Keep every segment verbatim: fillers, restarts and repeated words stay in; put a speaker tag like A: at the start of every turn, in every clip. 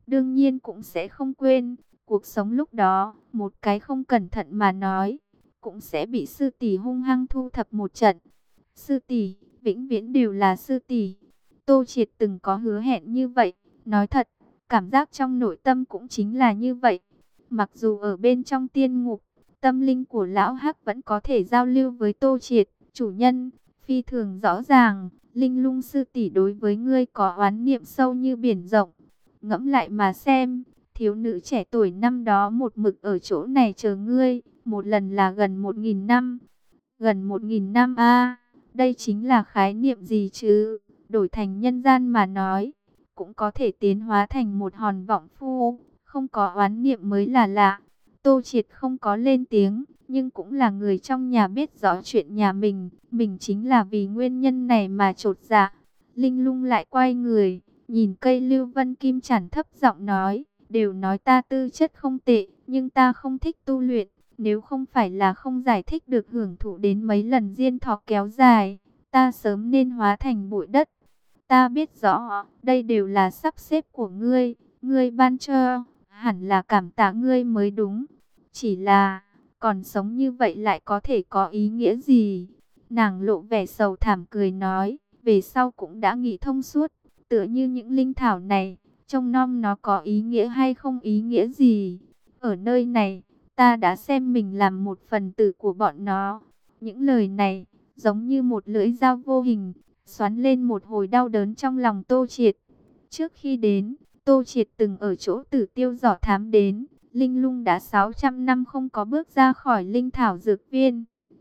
A: đương nhiên cũng sẽ không quên. Cuộc sống lúc đó, một cái không cẩn thận mà nói, cũng sẽ bị sư tỷ hung hăng thu thập một trận. Sư tỷ, vĩnh viễn đều là sư tỷ. Tô Triệt từng có hứa hẹn như vậy, nói thật, cảm giác trong nội tâm cũng chính là như vậy. Mặc dù ở bên trong tiên ngục, tâm linh của lão Hắc vẫn có thể giao lưu với Tô Triệt, chủ nhân, phi thường rõ ràng, Linh Lung sư tỷ đối với ngươi có oán niệm sâu như biển rộng. Ngẫm lại mà xem, thiếu nữ trẻ tuổi năm đó một mực ở chỗ này chờ ngươi, một lần là gần một nghìn năm. Gần một nghìn năm a, đây chính là khái niệm gì chứ? Đổi thành nhân gian mà nói, cũng có thể tiến hóa thành một hòn vọng phu, không có oán niệm mới là lạ. Tô Triệt không có lên tiếng, nhưng cũng là người trong nhà biết rõ chuyện nhà mình, mình chính là vì nguyên nhân này mà trột dạ. Linh Lung lại quay người, nhìn cây Lưu Vân Kim Chản thấp giọng nói, đều nói ta tư chất không tệ, nhưng ta không thích tu luyện. Nếu không phải là không giải thích được hưởng thụ đến mấy lần diên thọ kéo dài, ta sớm nên hóa thành bụi đất. Ta biết rõ, đây đều là sắp xếp của ngươi, ngươi ban cho, hẳn là cảm tạ ngươi mới đúng. Chỉ là, còn sống như vậy lại có thể có ý nghĩa gì? Nàng lộ vẻ sầu thảm cười nói, về sau cũng đã nghĩ thông suốt, tựa như những linh thảo này, trông nom nó có ý nghĩa hay không ý nghĩa gì. Ở nơi này, ta đã xem mình làm một phần tử của bọn nó. Những lời này, giống như một lưỡi dao vô hình, xoắn lên một hồi đau đớn trong lòng Tô Triệt. Trước khi đến, Tô Triệt từng ở chỗ Tử Tiêu dò thám đến, Linh Lung đã sáu trăm năm không có bước ra khỏi linh thảo dược viên.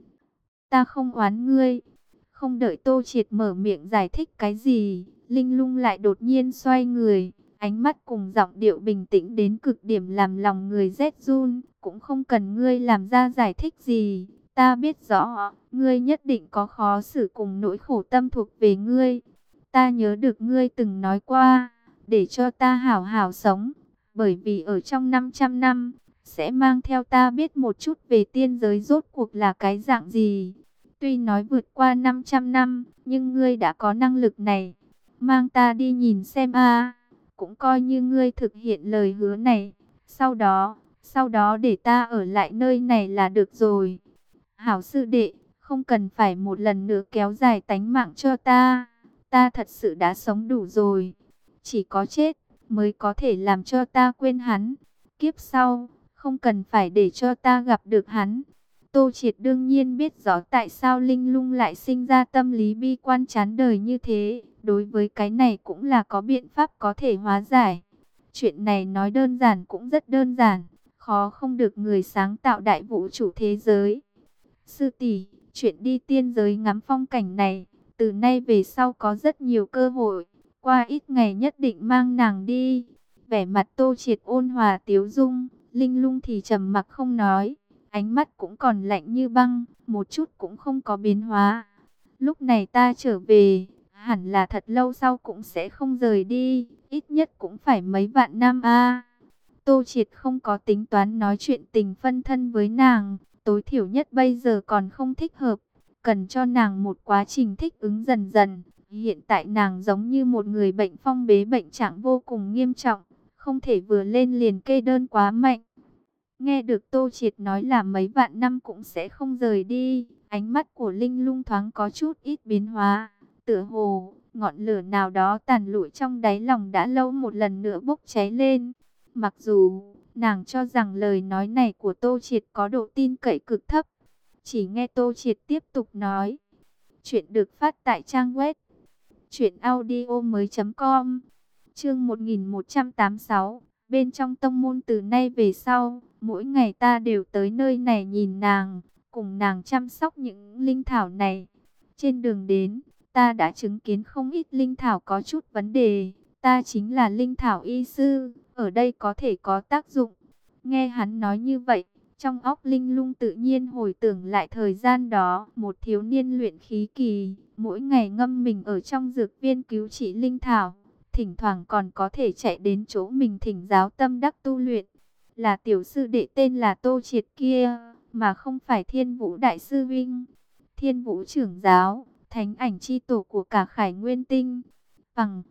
A: Ta không oán ngươi. Không đợi Tô Triệt mở miệng giải thích cái gì, Linh Lung lại đột nhiên xoay người, ánh mắt cùng giọng điệu bình tĩnh đến cực điểm làm lòng người rét run. Cũng không cần ngươi làm ra giải thích gì, ta biết rõ, ngươi nhất định có khó xử cùng nỗi khổ tâm thuộc về ngươi. Ta nhớ được ngươi từng nói qua, để cho ta hảo hảo sống, bởi vì ở trong năm trăm năm, sẽ mang theo ta biết một chút về tiên giới rốt cuộc là cái dạng gì. Tuy nói vượt qua năm trăm năm, nhưng ngươi đã có năng lực này. Mang ta đi nhìn xem a, cũng coi như ngươi thực hiện lời hứa này. Sau đó, sau đó để ta ở lại nơi này là được rồi. Hảo sư đệ, không cần phải một lần nữa kéo dài tánh mạng cho ta. Ta thật sự đã sống đủ rồi. Chỉ có chết mới có thể làm cho ta quên hắn. Kiếp sau, không cần phải để cho ta gặp được hắn. Tô Triệt đương nhiên biết rõ tại sao Linh Lung lại sinh ra tâm lý bi quan chán đời như thế. Đối với cái này cũng là có biện pháp có thể hóa giải. Chuyện này nói đơn giản cũng rất đơn giản, khó không được người sáng tạo đại vũ trụ thế giới. Sư tỷ, chuyện đi tiên giới ngắm phong cảnh này, từ nay về sau có rất nhiều cơ hội. Qua ít ngày nhất định mang nàng đi. Vẻ mặt Tô Triệt ôn hòa tiếu dung, Linh Lung thì trầm mặc không nói. Ánh mắt cũng còn lạnh như băng, một chút cũng không có biến hóa. Lúc này ta trở về, hẳn là thật lâu sau cũng sẽ không rời đi, ít nhất cũng phải mấy vạn năm a. Tô Triệt không có tính toán nói chuyện tình phân thân với nàng, tối thiểu nhất bây giờ còn không thích hợp, cần cho nàng một quá trình thích ứng dần dần. Hiện tại nàng giống như một người bệnh phong bế, bệnh trạng vô cùng nghiêm trọng, không thể vừa lên liền kê đơn quá mạnh. Nghe được Tô Triệt nói là mấy vạn năm cũng sẽ không rời đi, ánh mắt của Linh Lung thoáng có chút ít biến hóa, tựa hồ ngọn lửa nào đó tàn lụi trong đáy lòng đã lâu một lần nữa bốc cháy lên. Mặc dù nàng cho rằng lời nói này của Tô Triệt có độ tin cậy cực thấp, chỉ nghe Tô Triệt tiếp tục nói. Chuyện được phát tại trang web truyện audio mới chấm com. Chương một nghìn một trăm tám mươi sáu. Bên trong tông môn từ nay về sau, mỗi ngày ta đều tới nơi này nhìn nàng, cùng nàng chăm sóc những linh thảo này. Trên đường đến, ta đã chứng kiến không ít linh thảo có chút vấn đề. Ta chính là linh thảo y sư, ở đây có thể có tác dụng. Nghe hắn nói như vậy, trong óc Linh Lung tự nhiên hồi tưởng lại thời gian đó, một thiếu niên luyện khí kỳ, mỗi ngày ngâm mình ở trong dược viên cứu trị linh thảo, thỉnh thoảng còn có thể chạy đến chỗ mình thỉnh giáo tâm đắc tu luyện. Là tiểu sư đệ tên là Tô Triệt kia, mà không phải Thiên Vũ đại sư huynh. Thiên Vũ trưởng giáo, thánh ảnh chi tổ của cả Khải Nguyên Tinh. Bằng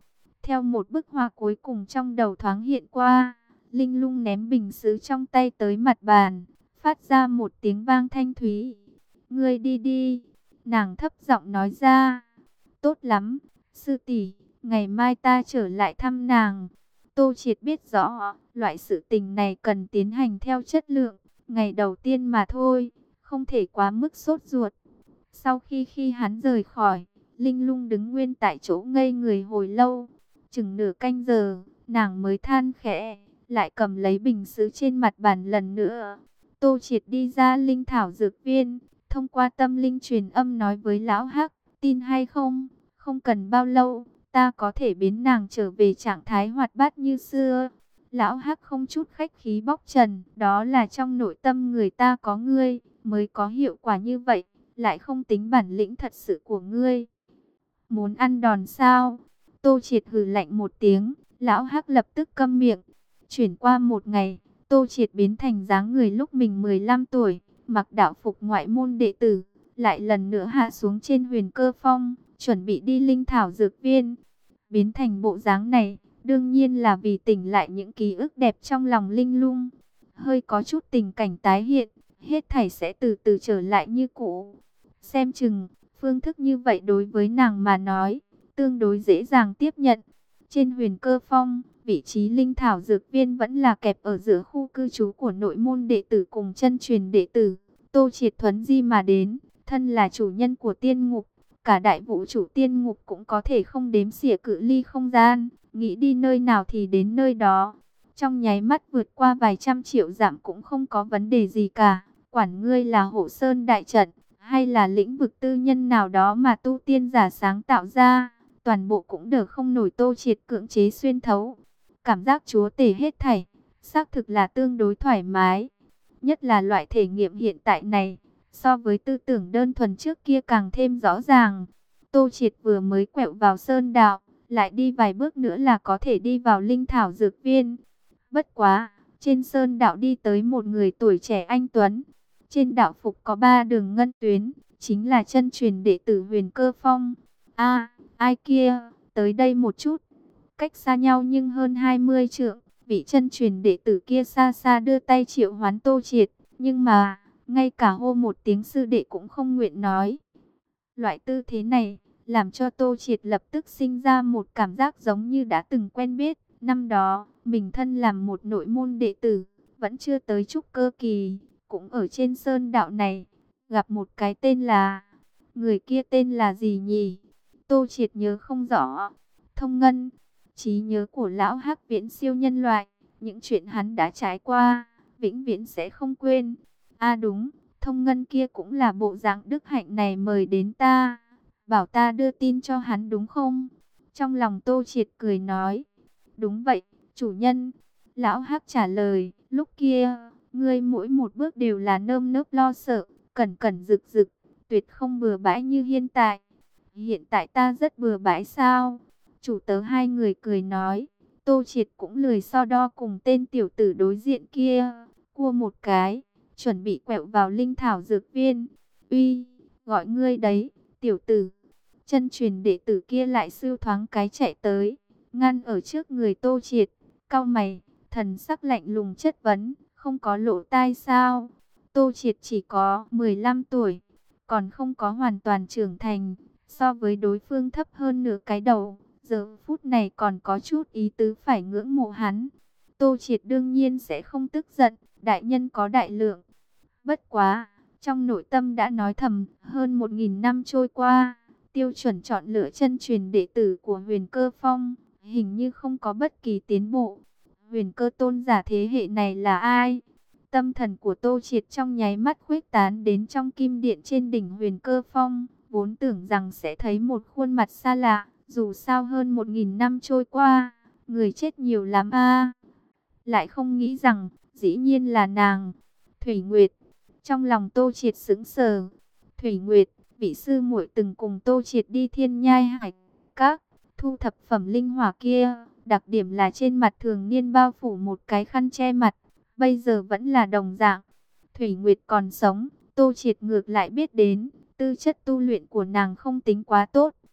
A: Theo một bức họa cuối cùng trong đầu thoáng hiện qua, Linh Lung ném bình sứ trong tay tới mặt bàn, phát ra một tiếng vang thanh thúy. Ngươi đi đi, nàng thấp giọng nói ra. Tốt lắm, sư tỷ, ngày mai ta trở lại thăm nàng. Tô Triệt biết rõ, loại sự tình này cần tiến hành theo chất lượng, ngày đầu tiên mà thôi, không thể quá mức sốt ruột. Sau khi khi hắn rời khỏi, Linh Lung đứng nguyên tại chỗ ngây người hồi lâu, chừng nửa canh giờ, nàng mới than khẽ, lại cầm lấy bình sứ trên mặt bàn lần nữa. Tô Triệt đi ra linh thảo dược viên, thông qua tâm linh truyền âm nói với lão Hắc, tin hay không, không cần bao lâu, ta có thể biến nàng trở về trạng thái hoạt bát như xưa. Lão Hắc không chút khách khí bóc trần, đó là trong nội tâm người ta có ngươi, mới có hiệu quả như vậy, lại không tính bản lĩnh thật sự của ngươi. Muốn ăn đòn sao? Tô Triệt hừ lạnh một tiếng, lão Hắc lập tức câm miệng. Chuyển qua một ngày, Tô Triệt biến thành dáng người lúc mình mười lăm tuổi, mặc đạo phục ngoại môn đệ tử, lại lần nữa hạ xuống trên Huyền Cơ Phong, chuẩn bị đi linh thảo dược viên. Biến thành bộ dáng này, đương nhiên là vì tỉnh lại những ký ức đẹp trong lòng Linh Lung. Hơi có chút tình cảnh tái hiện, hết thảy sẽ từ từ trở lại như cũ. Xem chừng, phương thức như vậy đối với nàng mà nói, tương đối dễ dàng tiếp nhận. Trên Huyền Cơ Phong, vị trí linh thảo dược viên vẫn là kẹp ở giữa khu cư trú của nội môn đệ tử cùng chân truyền đệ tử. Tô Triệt thuấn di mà đến, thân là chủ nhân của tiên ngục, cả đại vũ trụ tiên ngục cũng có thể không đếm xỉa cự ly không gian, nghĩ đi nơi nào thì đến nơi đó. Trong nháy mắt vượt qua vài trăm triệu dặm cũng không có vấn đề gì cả. Quản ngươi là Hộ Sơn đại trận, hay là lĩnh vực tư nhân nào đó mà tu tiên giả sáng tạo ra, toàn bộ cũng được không nổi Tô Triệt cưỡng chế xuyên thấu. Cảm giác chúa tể hết thảy, xác thực là tương đối thoải mái. Nhất là loại thể nghiệm hiện tại này, so với tư tưởng đơn thuần trước kia càng thêm rõ ràng. Tô Triệt vừa mới quẹo vào sơn đạo, lại đi vài bước nữa là có thể đi vào linh thảo dược viên. Bất quá, trên sơn đạo đi tới một người tuổi trẻ anh tuấn. Trên đạo phục có ba đường ngân tuyến, chính là chân truyền đệ tử Huyền Cơ Phong. A, ai kia, tới đây một chút. Cách xa nhau nhưng hơn hai mươi trượng, vị chân truyền đệ tử kia xa xa đưa tay triệu hoán Tô Triệt, nhưng mà, ngay cả hô một tiếng sư đệ cũng không nguyện nói. Loại tư thế này, làm cho Tô Triệt lập tức sinh ra một cảm giác giống như đã từng quen biết. Năm đó, mình thân làm một nội môn đệ tử, vẫn chưa tới trúc cơ kỳ, cũng ở trên sơn đạo này, gặp một cái tên là... Người kia tên là gì nhỉ? Tô Triệt nhớ không rõ. Thông Ngân, trí nhớ của lão Hắc viễn siêu nhân loại, những chuyện hắn đã trải qua, vĩnh viễn sẽ không quên. À đúng, Thông Ngân kia cũng là bộ dạng đức hạnh này mời đến ta, bảo ta đưa tin cho hắn đúng không? Trong lòng Tô Triệt cười nói, đúng vậy, chủ nhân. Lão Hắc trả lời, lúc kia, ngươi mỗi một bước đều là nơm nớp lo sợ, cẩn cẩn rực rực, tuyệt không bừa bãi như hiện tại. Hiện tại ta rất bừa bãi sao? Chủ tớ hai người cười nói, Tô Triệt cũng lười so đo cùng tên tiểu tử đối diện kia, cua một cái, chuẩn bị quẹo vào linh thảo dược viên. Uy, gọi ngươi đấy, tiểu tử. Chân truyền đệ tử kia lại sưu thoáng cái chạy tới, ngăn ở trước người Tô Triệt, cau mày, thần sắc lạnh lùng chất vấn, không có lỗ tai sao? Tô Triệt chỉ có mười lăm tuổi, còn không có hoàn toàn trưởng thành, so với đối phương thấp hơn nửa cái đầu, giờ phút này còn có chút ý tứ phải ngưỡng mộ hắn. Tô Triệt đương nhiên sẽ không tức giận, đại nhân có đại lượng. Bất quá, trong nội tâm đã nói thầm, hơn một nghìn năm trôi qua, tiêu chuẩn chọn lựa chân truyền đệ tử của Huyền Cơ Phong, hình như không có bất kỳ tiến bộ. Huyền Cơ tôn giả thế hệ này là ai? Tâm thần của Tô Triệt trong nháy mắt khuếch tán đến trong kim điện trên đỉnh Huyền Cơ Phong, vốn tưởng rằng sẽ thấy một khuôn mặt xa lạ, dù sao hơn một nghìn năm trôi qua, người chết nhiều lắm a. Lại không nghĩ rằng, dĩ nhiên là nàng, Thủy Nguyệt. Trong lòng Tô Triệt sững sờ. Thủy Nguyệt, vị sư muội từng cùng Tô Triệt đi Thiên Nhai Hải Các, thu thập phẩm linh hỏa kia, đặc điểm là trên mặt thường niên bao phủ một cái khăn che mặt, bây giờ vẫn là đồng dạng. Thủy Nguyệt còn sống, Tô Triệt ngược lại biết đến, tư chất tu luyện của nàng không tính quá tốt,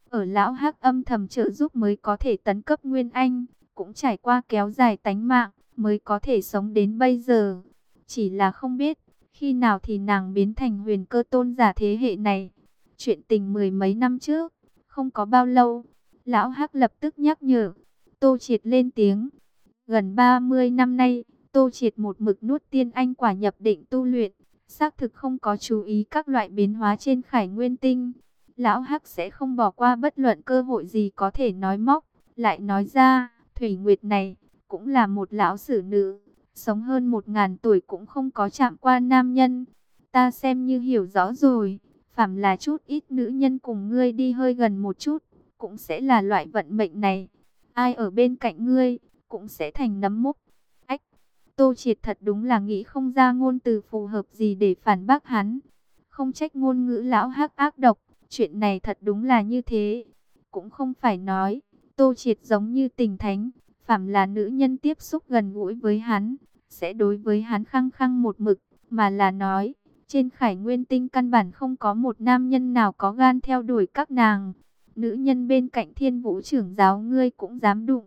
A: ở lão Hắc âm thầm trợ giúp mới có thể tấn cấp Nguyên Anh, cũng trải qua kéo dài tánh mạng, mới có thể sống đến bây giờ. Chỉ là không biết, khi nào thì nàng biến thành huyền cơ tôn giả thế hệ này. Chuyện tình mười mấy năm trước, không có bao lâu, lão Hắc lập tức nhắc nhở. Tô Triệt lên tiếng. Gần ba mươi năm nay, Tô Triệt một mực nuốt tiên anh quả nhập định tu luyện, xác thực không có chú ý các loại biến hóa trên Khải Nguyên Tinh. Lão Hắc sẽ không bỏ qua bất luận cơ hội gì có thể nói móc, lại nói ra, Thủy Nguyệt này cũng là một lão sử nữ, sống hơn một ngàn tuổi cũng không có chạm qua nam nhân. Ta xem như hiểu rõ rồi, phàm là chút ít nữ nhân cùng ngươi đi hơi gần một chút, cũng sẽ là loại vận mệnh này. Ai ở bên cạnh ngươi, cũng sẽ thành nấm mốc. Ách, Tô Triệt thật đúng là nghĩ không ra ngôn từ phù hợp gì để phản bác hắn. Không trách ngôn ngữ lão Hắc ác độc, chuyện này thật đúng là như thế. Cũng không phải nói, Tô Triệt giống như tình thánh, phàm là nữ nhân tiếp xúc gần gũi với hắn, sẽ đối với hắn khăng khăng một mực, mà là nói, trên Khải Nguyên Tinh căn bản không có một nam nhân nào có gan theo đuổi các nàng. Nữ nhân bên cạnh Thiên Vũ trưởng giáo ngươi cũng dám đụng.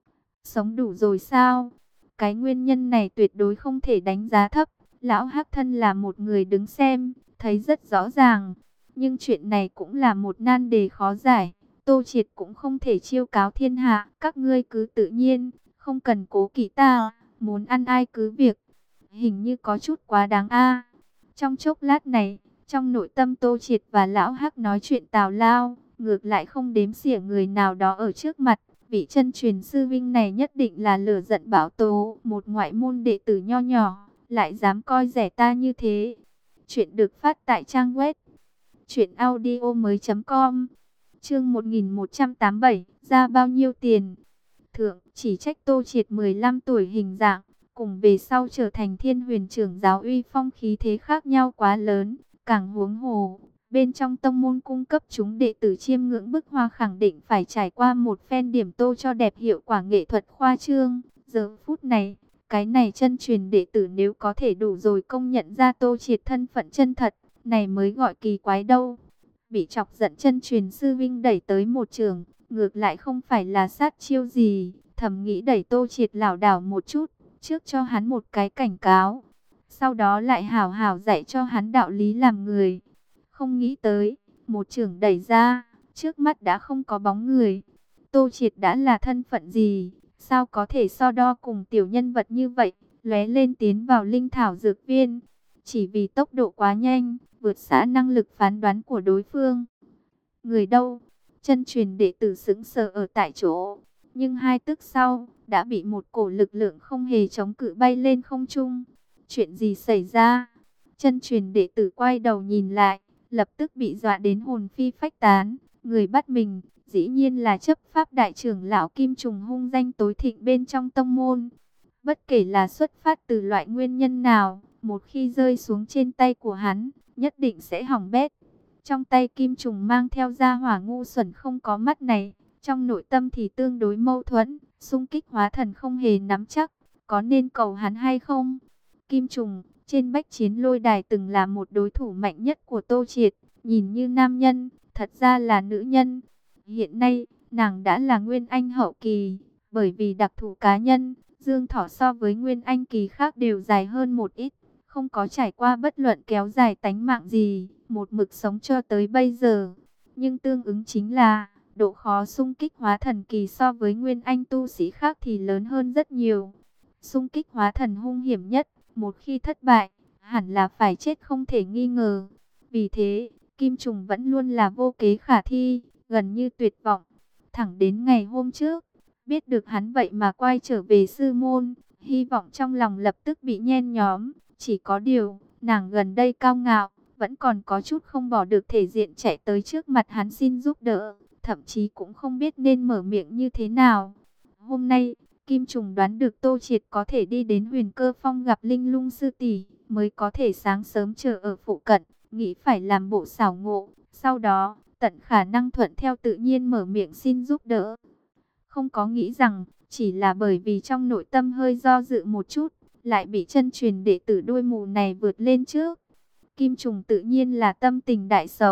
A: Sống đủ rồi sao? Cái nguyên nhân này tuyệt đối không thể đánh giá thấp. Lão Hắc thân là một người đứng xem, thấy rất rõ ràng. Nhưng chuyện này cũng là một nan đề khó giải. Tô Triệt cũng không thể chiêu cáo thiên hạ. Các ngươi cứ tự nhiên, không cần cố kỵ ta. Muốn ăn ai cứ việc. Hình như có chút quá đáng a. Trong chốc lát này, trong nội tâm Tô Triệt và Lão Hắc nói chuyện tào lao, ngược lại không đếm xỉa người nào đó ở trước mặt. Vị chân truyền sư vinh này nhất định là lửa giận bão tố, một ngoại môn đệ tử nho nhỏ, lại dám coi rẻ ta như thế. Chuyện được phát tại trang web truyện audio mới chấm com. Chương một nghìn một trăm tám mươi bảy, ra bao nhiêu tiền? Thượng, chỉ trách Tô Triệt mười lăm tuổi hình dạng, cùng về sau trở thành Thiên Huyền trưởng giáo uy phong khí thế khác nhau quá lớn, càng huống hồ. Bên trong tông môn cung cấp chúng đệ tử chiêm ngưỡng bức hoa khẳng định phải trải qua một phen điểm tô cho đẹp hiệu quả nghệ thuật khoa trương. Giờ phút này, cái này chân truyền đệ tử nếu có thể đủ rồi công nhận ra Tô Triệt thân phận chân thật, này mới gọi kỳ quái đâu. Bị chọc giận chân truyền sư vinh đẩy tới một trường, ngược lại không phải là sát chiêu gì, thầm nghĩ đẩy Tô Triệt lảo đảo một chút, trước cho hắn một cái cảnh cáo. Sau đó lại hảo hảo dạy cho hắn đạo lý làm người. Không nghĩ tới, một trường đẩy ra, trước mắt đã không có bóng người. Tô Triệt đã là thân phận gì, sao có thể so đo cùng tiểu nhân vật như vậy, lóe lên tiến vào linh thảo dược viên. Chỉ vì tốc độ quá nhanh, vượt xa năng lực phán đoán của đối phương. Người đâu? Chân truyền đệ tử sững sờ ở tại chỗ, nhưng hai tức sau, đã bị một cổ lực lượng không hề chống cự bay lên không trung. Chuyện gì xảy ra? Chân truyền đệ tử quay đầu nhìn lại, lập tức bị dọa đến hồn phi phách tán. Người bắt mình, dĩ nhiên là chấp pháp đại trưởng lão Kim Trùng hung danh tối thịnh bên trong tông môn. Bất kể là xuất phát từ loại nguyên nhân nào, một khi rơi xuống trên tay của hắn, nhất định sẽ hỏng bét. Trong tay Kim Trùng mang theo gia hỏa ngu xuẩn không có mắt này, trong nội tâm thì tương đối mâu thuẫn, xung kích hóa thần không hề nắm chắc, có nên cầu hắn hay không? Kim Trùng, trên bách chiến lôi đài từng là một đối thủ mạnh nhất của Tô Triệt, nhìn như nam nhân, thật ra là nữ nhân. Hiện nay, nàng đã là Nguyên Anh hậu kỳ, bởi vì đặc thù cá nhân, Dương Thỏ so với Nguyên Anh kỳ khác đều dài hơn một ít, không có trải qua bất luận kéo dài tánh mạng gì, một mực sống cho tới bây giờ. Nhưng tương ứng chính là, độ khó xung kích hóa thần kỳ so với Nguyên Anh tu sĩ khác thì lớn hơn rất nhiều. Xung kích hóa thần hung hiểm nhất, một khi thất bại, hẳn là phải chết không thể nghi ngờ. Vì thế, Kim Trùng vẫn luôn là vô kế khả thi, gần như tuyệt vọng. Thẳng đến ngày hôm trước, biết được hắn vậy mà quay trở về sư môn, hy vọng trong lòng lập tức bị nhen nhóm. Chỉ có điều, nàng gần đây cao ngạo, vẫn còn có chút không bỏ được thể diện chạy tới trước mặt hắn xin giúp đỡ, thậm chí cũng không biết nên mở miệng như thế nào. Hôm nay, Kim Trùng đoán được Tô Triệt có thể đi đến Huyền Cơ Phong gặp Linh Lung sư tỷ, mới có thể sáng sớm chờ ở phụ cận, nghĩ phải làm bộ xảo ngộ, sau đó tận khả năng thuận theo tự nhiên mở miệng xin giúp đỡ. Không có nghĩ rằng, chỉ là bởi vì trong nội tâm hơi do dự một chút, lại bị chân truyền đệ tử đuôi mù này vượt lên trước. Kim Trùng tự nhiên là tâm tình đại xấu,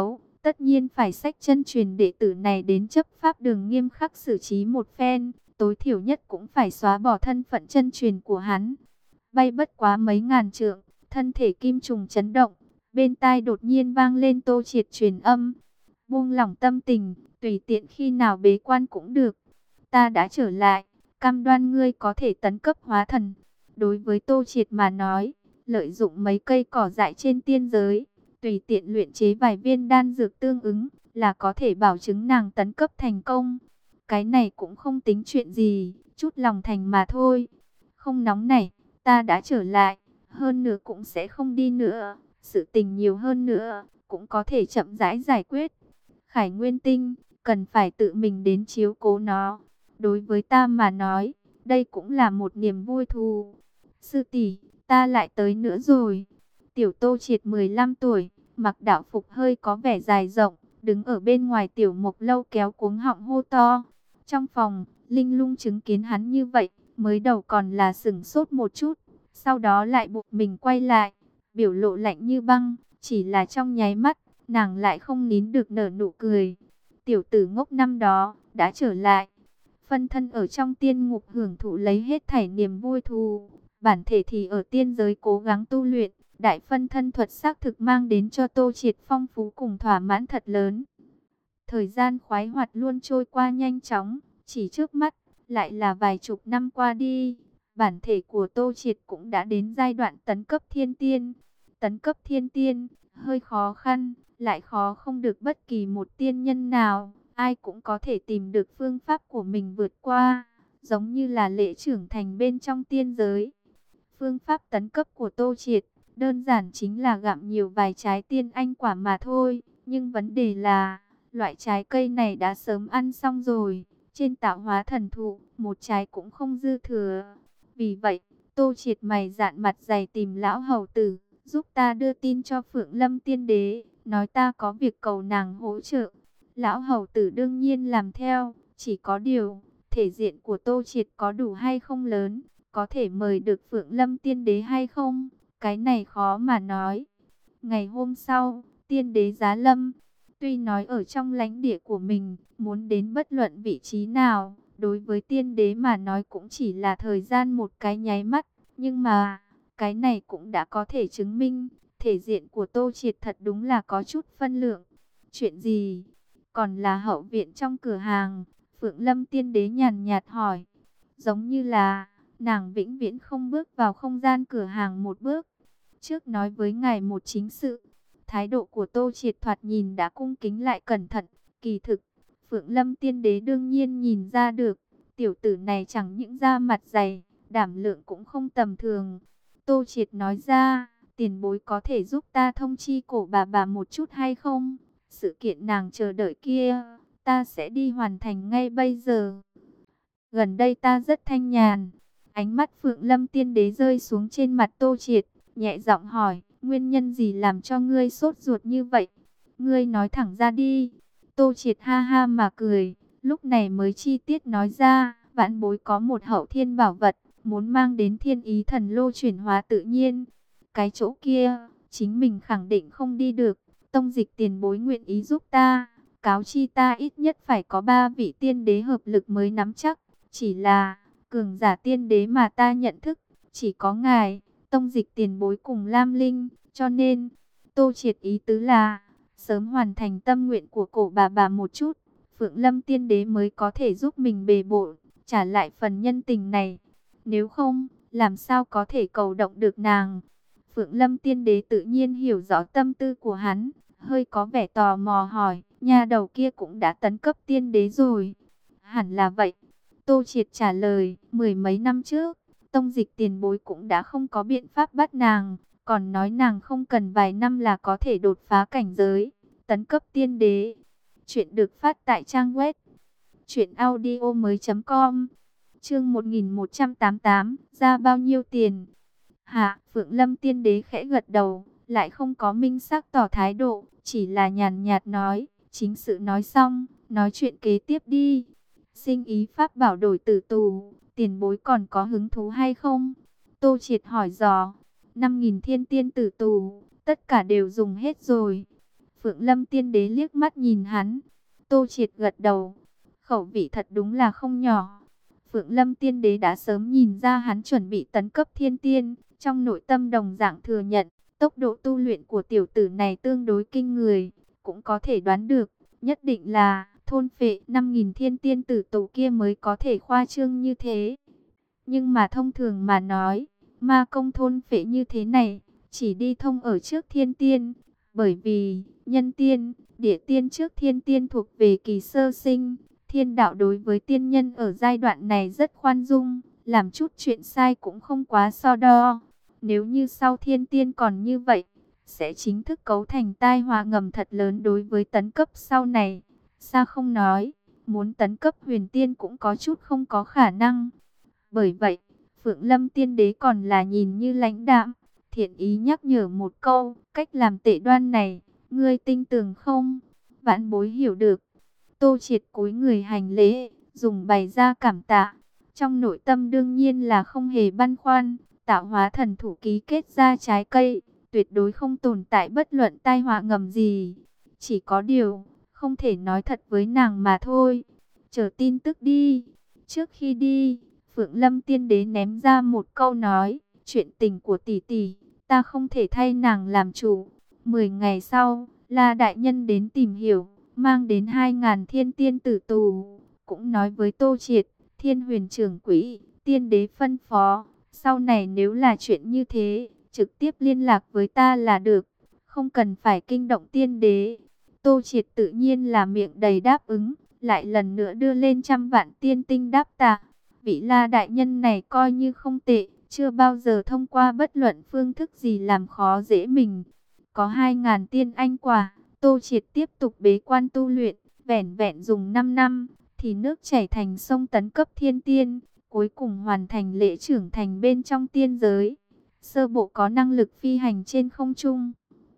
A: tất nhiên phải xách chân truyền đệ tử này đến chấp pháp đường nghiêm khắc xử trí một phen, tối thiểu nhất cũng phải xóa bỏ thân phận chân truyền của hắn. Bay bất quá mấy ngàn trượng, thân thể kim trùng chấn động, bên tai đột nhiên vang lên Tô Triệt truyền âm. Buông lỏng tâm tình, tùy tiện khi nào bế quan cũng được. Ta đã trở lại, cam đoan ngươi có thể tấn cấp hóa thần. Đối với Tô Triệt mà nói, lợi dụng mấy cây cỏ dại trên tiên giới, tùy tiện luyện chế vài viên đan dược tương ứng, là có thể bảo chứng nàng tấn cấp thành công. Cái này cũng không tính chuyện gì, chút lòng thành mà thôi. Không nóng này, ta đã trở lại, hơn nữa cũng sẽ không đi nữa. Sự tình nhiều hơn nữa, cũng có thể chậm rãi giải quyết. Khải Nguyên Tinh, cần phải tự mình đến chiếu cố nó. Đối với ta mà nói, đây cũng là một niềm vui thú. Sư tỷ, ta lại tới nữa rồi. Tiểu Tô Triệt mười lăm tuổi, mặc đạo phục hơi có vẻ dài rộng, đứng ở bên ngoài tiểu mục lâu kéo cuống họng hô to. Trong phòng, Linh Lung chứng kiến hắn như vậy, mới đầu còn là sửng sốt một chút, sau đó lại buộc mình quay lại, biểu lộ lạnh như băng, chỉ là trong nháy mắt, nàng lại không nín được nở nụ cười. Tiểu tử ngốc năm đó, đã trở lại. Phân thân ở trong tiên ngục hưởng thụ lấy hết thảy niềm vui thú, bản thể thì ở tiên giới cố gắng tu luyện. Đại phân thân thuật xác thực mang đến cho Tô Triệt phong phú cùng thỏa mãn thật lớn. Thời gian khoái hoạt luôn trôi qua nhanh chóng, chỉ trước mắt, lại là vài chục năm qua đi. Bản thể của Tô Triệt cũng đã đến giai đoạn tấn cấp thiên tiên. Tấn cấp thiên tiên, hơi khó khăn, lại khó không được bất kỳ một tiên nhân nào. Ai cũng có thể tìm được phương pháp của mình vượt qua, giống như là lễ trưởng thành bên trong tiên giới. Phương pháp tấn cấp của Tô Triệt, đơn giản chính là gặm nhiều vài trái tiên anh quả mà thôi. Nhưng vấn đề là, loại trái cây này đã sớm ăn xong rồi. Trên tạo hóa thần thụ, một trái cũng không dư thừa. Vì vậy, Tô Triệt mày dạn mặt dày tìm lão hầu tử, giúp ta đưa tin cho Phượng Lâm Tiên Đế, nói ta có việc cầu nàng hỗ trợ. Lão hầu tử đương nhiên làm theo, chỉ có điều, thể diện của Tô Triệt có đủ hay không lớn, có thể mời được Phượng Lâm Tiên Đế hay không, cái này khó mà nói. Ngày hôm sau, Tiên Đế giáng lâm, tuy nói ở trong lãnh địa của mình, muốn đến bất luận vị trí nào, đối với Tiên Đế mà nói cũng chỉ là thời gian một cái nháy mắt, nhưng mà, cái này cũng đã có thể chứng minh, thể diện của Tô Triệt thật đúng là có chút phân lượng. Chuyện gì? Còn là hậu viện trong cửa hàng, Phượng Lâm Tiên Đế nhàn nhạt hỏi, giống như là nàng vĩnh viễn không bước vào không gian cửa hàng một bước. Trước nói với ngài một chính sự, thái độ của Tô Triệt thoạt nhìn đã cung kính lại cẩn thận. Kỳ thực, Phượng Lâm Tiên Đế đương nhiên nhìn ra được, tiểu tử này chẳng những da mặt dày, đảm lượng cũng không tầm thường. Tô Triệt nói ra, tiền bối có thể giúp ta thông chi cổ bà bà một chút hay không? Sự kiện nàng chờ đợi kia, ta sẽ đi hoàn thành ngay bây giờ. Gần đây ta rất thanh nhàn. Ánh mắt Phượng Lâm Tiên Đế rơi xuống trên mặt Tô Triệt, nhẹ giọng hỏi, nguyên nhân gì làm cho ngươi sốt ruột như vậy? Ngươi nói thẳng ra đi. Tô Triệt ha ha mà cười, lúc này mới chi tiết nói ra, vãn bối có một hậu thiên bảo vật, muốn mang đến Thiên Ý Thần Lô chuyển hóa tự nhiên. Cái chỗ kia, chính mình khẳng định không đi được. Tông Dịch tiền bối nguyện ý giúp ta, cáo chi ta ít nhất phải có ba vị tiên đế hợp lực mới nắm chắc. Chỉ là, cường giả tiên đế mà ta nhận thức, chỉ có ngài, Tông Dịch tiền bối cùng Lam Linh, cho nên, Tô Triệt ý tứ là, sớm hoàn thành tâm nguyện của cổ bà bà một chút, Phượng Lâm Tiên Đế mới có thể giúp mình bề bộn, trả lại phần nhân tình này. Nếu không, làm sao có thể cầu động được nàng? Phượng Lâm Tiên Đế tự nhiên hiểu rõ tâm tư của hắn, hơi có vẻ tò mò hỏi, nhà đầu kia cũng đã tấn cấp tiên đế rồi. Hẳn là vậy. Tô Triệt trả lời, mười mấy năm trước, Tông Dịch tiền bối cũng đã không có biện pháp bắt nàng, còn nói nàng không cần vài năm là có thể đột phá cảnh giới, tấn cấp tiên đế. Chuyện được phát tại trang web truyện audio mới chấm com. Chương một nghìn một trăm tám mươi tám, ra bao nhiêu tiền? Hạ, Phượng Lâm Tiên Đế khẽ gật đầu, lại không có minh xác tỏ thái độ, chỉ là nhàn nhạt nói, chính sự nói xong, nói chuyện kế tiếp đi. Sinh ý pháp bảo đổi tử tù, tiền bối còn có hứng thú hay không? Tô Triệt hỏi dò, năm nghìn thiên tiên tử tù, tất cả đều dùng hết rồi. Phượng Lâm Tiên Đế liếc mắt nhìn hắn. Tô Triệt gật đầu. Khẩu vị thật đúng là không nhỏ. Phượng Lâm Tiên Đế đã sớm nhìn ra hắn chuẩn bị tấn cấp thiên tiên. Trong nội tâm đồng dạng thừa nhận, tốc độ tu luyện của tiểu tử này tương đối kinh người. Cũng có thể đoán được, nhất định là thôn phệ năm nghìn thiên tiên tử tổ kia mới có thể khoa trương như thế. Nhưng mà thông thường mà nói, ma công thôn phệ như thế này, chỉ đi thông ở trước thiên tiên. Bởi vì, nhân tiên, địa tiên trước thiên tiên thuộc về kỳ sơ sinh. Thiên đạo đối với tiên nhân ở giai đoạn này rất khoan dung, làm chút chuyện sai cũng không quá so đo. Nếu như sau thiên tiên còn như vậy, sẽ chính thức cấu thành tai họa ngầm thật lớn đối với tấn cấp sau này. Xa không nói, muốn tấn cấp huyền tiên cũng có chút không có khả năng. Bởi vậy, Phượng Lâm Tiên Đế còn là nhìn như lãnh đạm, thiện ý nhắc nhở một câu, cách làm tệ đoan này, ngươi tin tưởng không? Vãn bối hiểu được. Tô Triệt cúi người hành lễ, dùng bày ra cảm tạ. Trong nội tâm đương nhiên là không hề băn khoăn, tạo hóa thần thủ ký kết ra trái cây, tuyệt đối không tồn tại bất luận tai họa ngầm gì. Chỉ có điều, không thể nói thật với nàng mà thôi. Chờ tin tức đi. Trước khi đi, Phượng Lâm Tiên Đế ném ra một câu nói, chuyện tình của tỷ tỷ, ta không thể thay nàng làm chủ. Mười ngày sau, La Đại Nhân đến tìm hiểu, mang đến hai ngàn thiên tiên tử tù, cũng nói với Tô Triệt, Thiên Huyền trưởng quỹ, Tiên Đế phân phó, sau này nếu là chuyện như thế, trực tiếp liên lạc với ta là được, không cần phải kinh động Tiên Đế. Tô Triệt tự nhiên là miệng đầy đáp ứng, lại lần nữa đưa lên trăm vạn tiên tinh đáp tạ. Vị La Đại Nhân này coi như không tệ, chưa bao giờ thông qua bất luận phương thức gì làm khó dễ mình. Có hai ngàn tiên anh quả, Tô Triệt tiếp tục bế quan tu luyện, vẻn vẹn dùng năm năm, thì nước chảy thành sông tấn cấp thiên tiên, cuối cùng hoàn thành lễ trưởng thành bên trong tiên giới. Sơ bộ có năng lực phi hành trên không trung.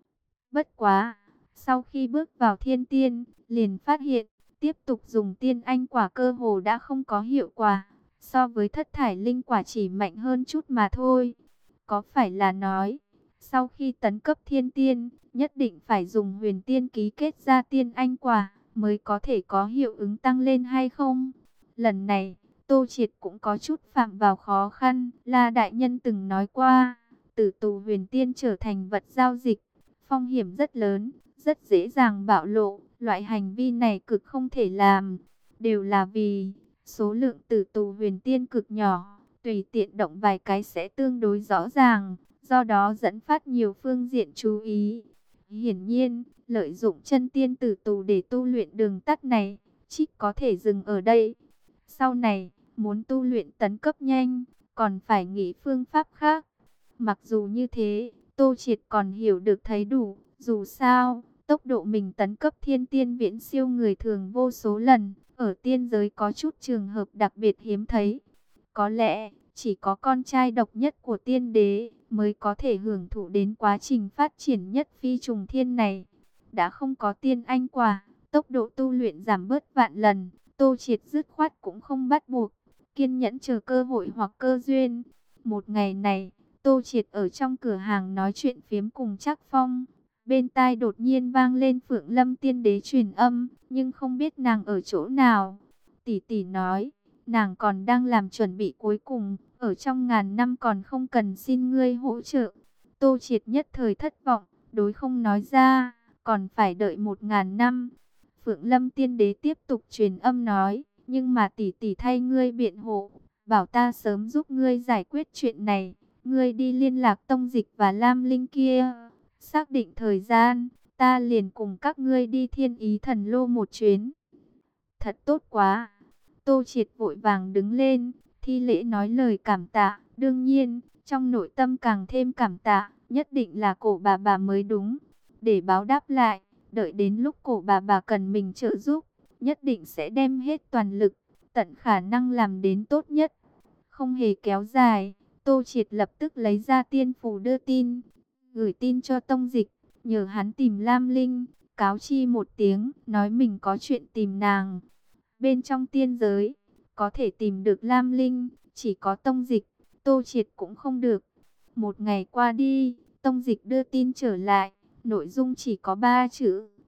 A: Bất quá, sau khi bước vào thiên tiên, liền phát hiện, tiếp tục dùng tiên anh quả cơ hồ đã không có hiệu quả. So với thất thải linh quả chỉ mạnh hơn chút mà thôi. Có phải là nói, sau khi tấn cấp thiên tiên, nhất định phải dùng huyền tiên ký kết ra tiên anh quả, mới có thể có hiệu ứng tăng lên hay không? Lần này, Tô Triệt cũng có chút phạm vào khó khăn. La Đại Nhân từng nói qua, tử tù huyền tiên trở thành vật giao dịch, phong hiểm rất lớn, rất dễ dàng bạo lộ. Loại hành vi này cực không thể làm, đều là vì số lượng tử tù huyền tiên cực nhỏ, tùy tiện động vài cái sẽ tương đối rõ ràng, do đó dẫn phát nhiều phương diện chú ý. Hiển nhiên, lợi dụng chân tiên tử tù để tu luyện đường tắt này, Trích có thể dừng ở đây. Sau này, muốn tu luyện tấn cấp nhanh, còn phải nghĩ phương pháp khác. Mặc dù như thế, Tô Triệt còn hiểu được thấy đủ, dù sao, tốc độ mình tấn cấp thiên tiên viễn siêu người thường vô số lần. Ở tiên giới có chút trường hợp đặc biệt hiếm thấy. Có lẽ, chỉ có con trai độc nhất của tiên đế mới có thể hưởng thụ đến quá trình phát triển nhất phi trùng thiên này. Đã không có tiên anh quả, tốc độ tu luyện giảm bớt vạn lần. Tô Triệt dứt khoát cũng không bắt buộc, kiên nhẫn chờ cơ hội hoặc cơ duyên. Một ngày này, Tô Triệt ở trong cửa hàng nói chuyện phiếm cùng Trác Phong. Bên tai đột nhiên vang lên Phượng Lâm Tiên Đế truyền âm, nhưng không biết nàng ở chỗ nào. Tỷ tỷ nói, nàng còn đang làm chuẩn bị cuối cùng, ở trong ngàn năm còn không cần xin ngươi hỗ trợ. Tô Triệt nhất thời thất vọng, đối không nói ra, còn phải đợi một ngàn năm. Phượng Lâm Tiên Đế tiếp tục truyền âm nói, nhưng mà tỷ tỷ thay ngươi biện hộ, bảo ta sớm giúp ngươi giải quyết chuyện này. Ngươi đi liên lạc Tông Dịch và Lam Linh kia. Xác định thời gian, ta liền cùng các ngươi đi Thiên Ý Thần Lô một chuyến. Thật tốt quá. Tô Triệt vội vàng đứng lên, thi lễ nói lời cảm tạ. Đương nhiên, trong nội tâm càng thêm cảm tạ, nhất định là cổ bà bà mới đúng. Để báo đáp lại, đợi đến lúc cổ bà bà cần mình trợ giúp, nhất định sẽ đem hết toàn lực, tận khả năng làm đến tốt nhất. Không hề kéo dài, Tô Triệt lập tức lấy ra tiên phù đưa tin, gửi tin cho Tông Dịch, nhờ hắn tìm Lam Linh, cáo chi một tiếng, nói mình có chuyện tìm nàng. Bên trong tiên giới, có thể tìm được Lam Linh, chỉ có Tông Dịch, Tô Triệt cũng không được. Một ngày qua đi, Tông Dịch đưa tin trở lại, nội dung chỉ có ba chữ,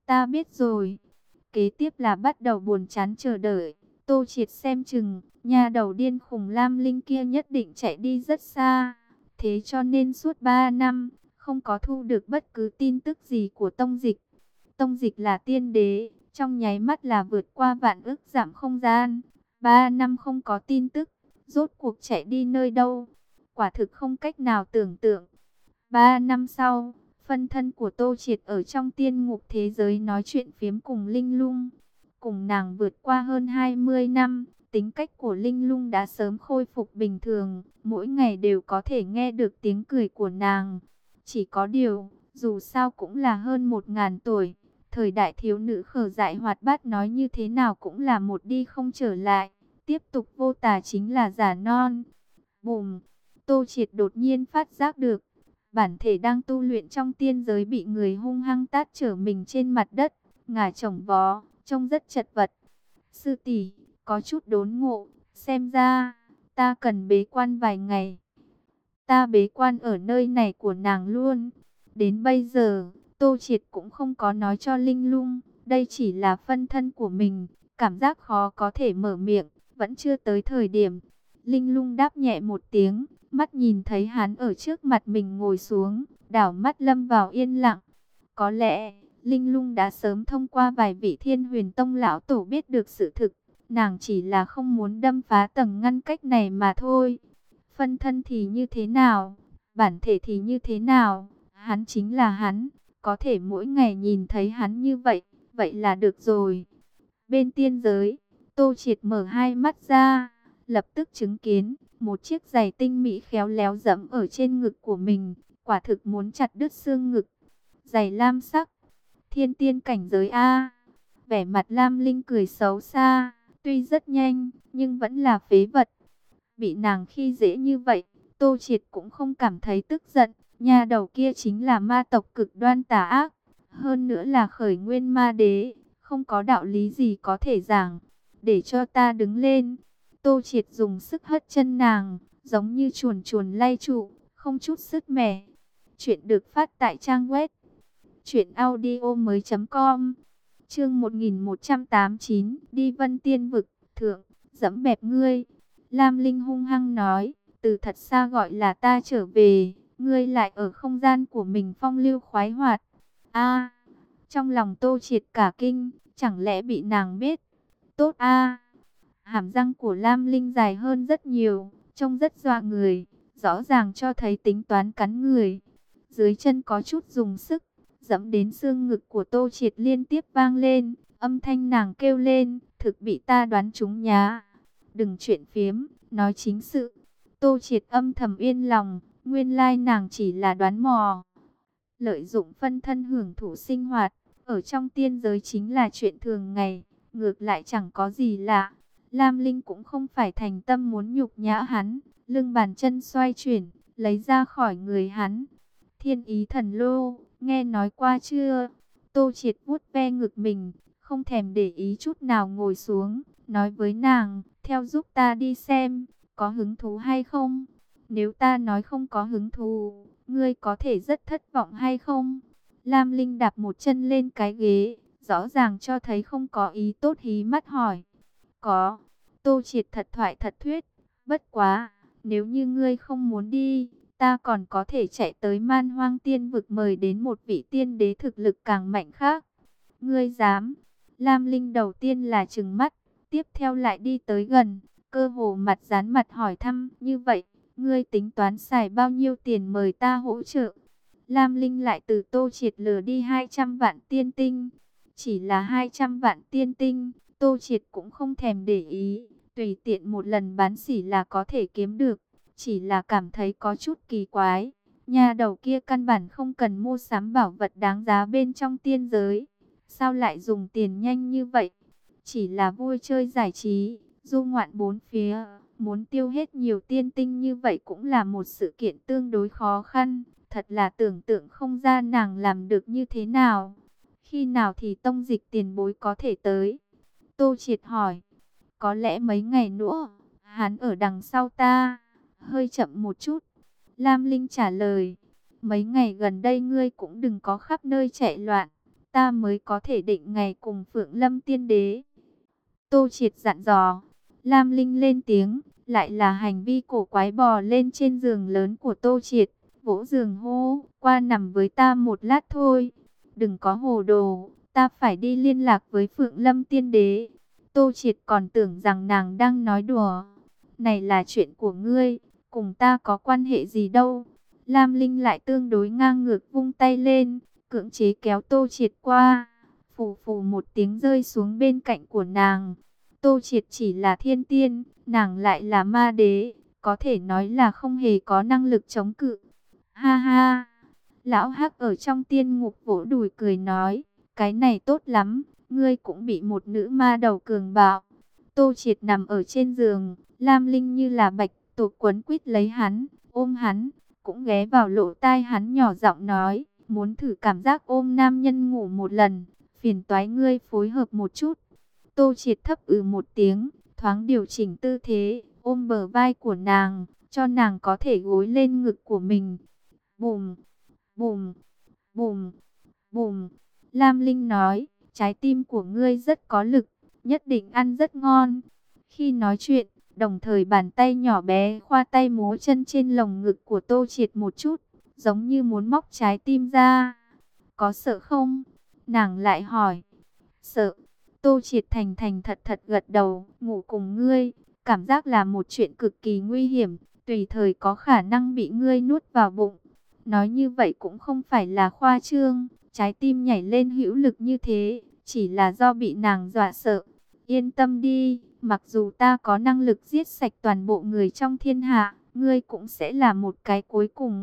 A: Ta biết rồi. Kế tiếp là bắt đầu buồn chán chờ đợi. Tô Triệt xem chừng, nha đầu điên khùng Lam Linh kia nhất định chạy đi rất xa. Thế cho nên suốt ba năm, không có thu được bất cứ tin tức gì của Tông Dịch. Tông Dịch là tiên đế, trong nháy mắt là vượt qua vạn ức dặm không gian. Ba năm không có tin tức, rốt cuộc chạy đi nơi đâu? Quả thực không cách nào tưởng tượng. Ba năm sau, phân thân của Tô Triệt ở trong tiên ngục thế giới nói chuyện phiếm cùng Linh Lung. Cùng nàng vượt qua hơn hai mươi năm, tính cách của Linh Lung đã sớm khôi phục bình thường, mỗi ngày đều có thể nghe được tiếng cười của nàng. Chỉ có điều, dù sao cũng là hơn một ngàn tuổi, thời đại thiếu nữ khờ dại hoạt bát nói như thế nào cũng là một đi không trở lại, tiếp tục vô tà chính là giả non. Bùm, Tô Triệt đột nhiên phát giác được, bản thể đang tu luyện trong tiên giới bị người hung hăng tát trở mình trên mặt đất, ngả chồng vó, trông rất chật vật. Sư tỷ, có chút đốn ngộ, xem ra, ta cần bế quan vài ngày. Ta bế quan ở nơi này của nàng luôn. Đến bây giờ, Tô Triệt cũng không có nói cho Linh Lung, đây chỉ là phân thân của mình, cảm giác khó có thể mở miệng, vẫn chưa tới thời điểm. Linh Lung đáp nhẹ một tiếng, mắt nhìn thấy hắn ở trước mặt mình ngồi xuống, đảo mắt lâm vào yên lặng. Có lẽ, Linh Lung đã sớm thông qua vài vị Thiên Huyền Tông lão tổ biết được sự thực, nàng chỉ là không muốn đâm phá tầng ngăn cách này mà thôi. Phân thân thì như thế nào, bản thể thì như thế nào, hắn chính là hắn, có thể mỗi ngày nhìn thấy hắn như vậy, vậy là được rồi. Bên tiên giới, Tô Triệt mở hai mắt ra, lập tức chứng kiến một chiếc giày tinh mỹ khéo léo dẫm ở trên ngực của mình, quả thực muốn chặt đứt xương ngực. Giày lam sắc, thiên tiên cảnh giới A. Vẻ mặt Lam Linh cười xấu xa, tuy rất nhanh, nhưng vẫn là phế vật. Bị nàng khi dễ như vậy, Tô Triệt cũng không cảm thấy tức giận. Nhà đầu kia chính là ma tộc cực đoan tà ác, hơn nữa là khởi nguyên ma đế, không có đạo lý gì có thể giảng. Để cho ta đứng lên. Tô Triệt dùng sức hất chân nàng, giống như chuồn chuồn lay trụ, không chút sứt mẻ. Chuyện được phát tại trang web truyện audio mới chấm com. Chương một nghìn một trăm tám mươi chín, đi Vân Tiên vực, thượng, dẫm bẹp ngươi. Lam Linh hung hăng nói, từ thật xa gọi là ta trở về, ngươi lại ở không gian của mình phong lưu khoái hoạt. A, trong lòng Tô Triệt cả kinh, chẳng lẽ bị nàng biết? Tốt a. Hàm răng của Lam Linh dài hơn rất nhiều, trông rất dọa người, rõ ràng cho thấy tính toán cắn người. Dưới chân có chút dùng sức, dẫm đến xương ngực của Tô Triệt liên tiếp vang lên, âm thanh nàng kêu lên, thực bị ta đoán trúng nhá. Đừng chuyện phiếm, nói chính sự. Tô Triệt âm thầm yên lòng, nguyên lai nàng chỉ là đoán mò. Lợi dụng phân thân hưởng thụ sinh hoạt, ở trong tiên giới chính là chuyện thường ngày, ngược lại chẳng có gì lạ. Lam Linh cũng không phải thành tâm muốn nhục nhã hắn, lưng bàn chân xoay chuyển, lấy ra khỏi người hắn. Thiên ý thần lô, nghe nói qua chưa? Tô Triệt vuốt ve ngực mình, không thèm để ý chút nào ngồi xuống, nói với nàng, theo giúp ta đi xem, có hứng thú hay không? Nếu ta nói không có hứng thú, ngươi có thể rất thất vọng hay không? Lam Linh đạp một chân lên cái ghế, rõ ràng cho thấy không có ý tốt hí mắt hỏi. Có. Tô Triệt thật thoại thật thuyết. Bất quá, nếu như ngươi không muốn đi, ta còn có thể chạy tới Man Hoang Tiên vực mời đến một vị tiên đế thực lực càng mạnh khác. Ngươi dám? Lam Linh đầu tiên là trừng mắt, tiếp theo lại đi tới gần, cơ hồ mặt dán mặt hỏi thăm, như vậy, ngươi tính toán xài bao nhiêu tiền mời ta hỗ trợ? Lam Linh lại từ Tô Triệt lừa đi hai trăm vạn tiên tinh. Chỉ là hai trăm vạn tiên tinh, Tô Triệt cũng không thèm để ý, tùy tiện một lần bán sỉ là có thể kiếm được, chỉ là cảm thấy có chút kỳ quái. Nhà đầu kia căn bản không cần mua sắm bảo vật đáng giá bên trong tiên giới, sao lại dùng tiền nhanh như vậy? Chỉ là vui chơi giải trí, du ngoạn bốn phía, muốn tiêu hết nhiều tiên tinh như vậy cũng là một sự kiện tương đối khó khăn, thật là tưởng tượng không ra nàng làm được như thế nào. Khi nào thì Tông Dịch tiền bối có thể tới? Tô Triệt hỏi. Có lẽ mấy ngày nữa, hắn ở đằng sau ta, hơi chậm một chút. Lam Linh trả lời. Mấy ngày gần đây ngươi cũng đừng có khắp nơi chạy loạn, ta mới có thể định ngày cùng Phượng Lâm Tiên Đế. Tô Triệt dặn dò. Lam Linh lên tiếng, lại là hành vi cổ quái bò lên trên giường lớn của Tô Triệt, vỗ giường hô, qua nằm với ta một lát thôi. Đừng có hồ đồ, ta phải đi liên lạc với Phượng Lâm Tiên Đế. Tô Triệt còn tưởng rằng nàng đang nói đùa. Này là chuyện của ngươi, cùng ta có quan hệ gì đâu. Lam Linh lại tương đối ngang ngược vung tay lên, cưỡng chế kéo Tô Triệt qua. Phù phù một tiếng rơi xuống bên cạnh của nàng. Tô Triệt chỉ là thiên tiên, nàng lại là ma đế, có thể nói là không hề có năng lực chống cự. Ha ha! Lão Hắc ở trong tiên ngục vỗ đùi cười nói, cái này tốt lắm, ngươi cũng bị một nữ ma đầu cường bạo. Tô Triệt nằm ở trên giường, Lam Linh như là bạch tuộc quấn quýt lấy hắn, ôm hắn, cũng ghé vào lỗ tai hắn nhỏ giọng nói, muốn thử cảm giác ôm nam nhân ngủ một lần, phiền toái ngươi phối hợp một chút. Tô Triệt thấp ừ một tiếng, thoáng điều chỉnh tư thế, ôm bờ vai của nàng, cho nàng có thể gối lên ngực của mình. Bùm, bùm, bùm, bùm. Lam Linh nói, trái tim của ngươi rất có lực, nhất định ăn rất ngon. Khi nói chuyện, đồng thời bàn tay nhỏ bé khoa tay múa chân trên lồng ngực của Tô Triệt một chút, giống như muốn móc trái tim ra. Có sợ không? Nàng lại hỏi. Sợ. Tô Triệt thành thành thật thật gật đầu, ngủ cùng ngươi, cảm giác là một chuyện cực kỳ nguy hiểm, tùy thời có khả năng bị ngươi nuốt vào bụng. Nói như vậy cũng không phải là khoa trương, trái tim nhảy lên hữu lực như thế, chỉ là do bị nàng dọa sợ. Yên tâm đi, mặc dù ta có năng lực giết sạch toàn bộ người trong thiên hạ, ngươi cũng sẽ là một cái cuối cùng.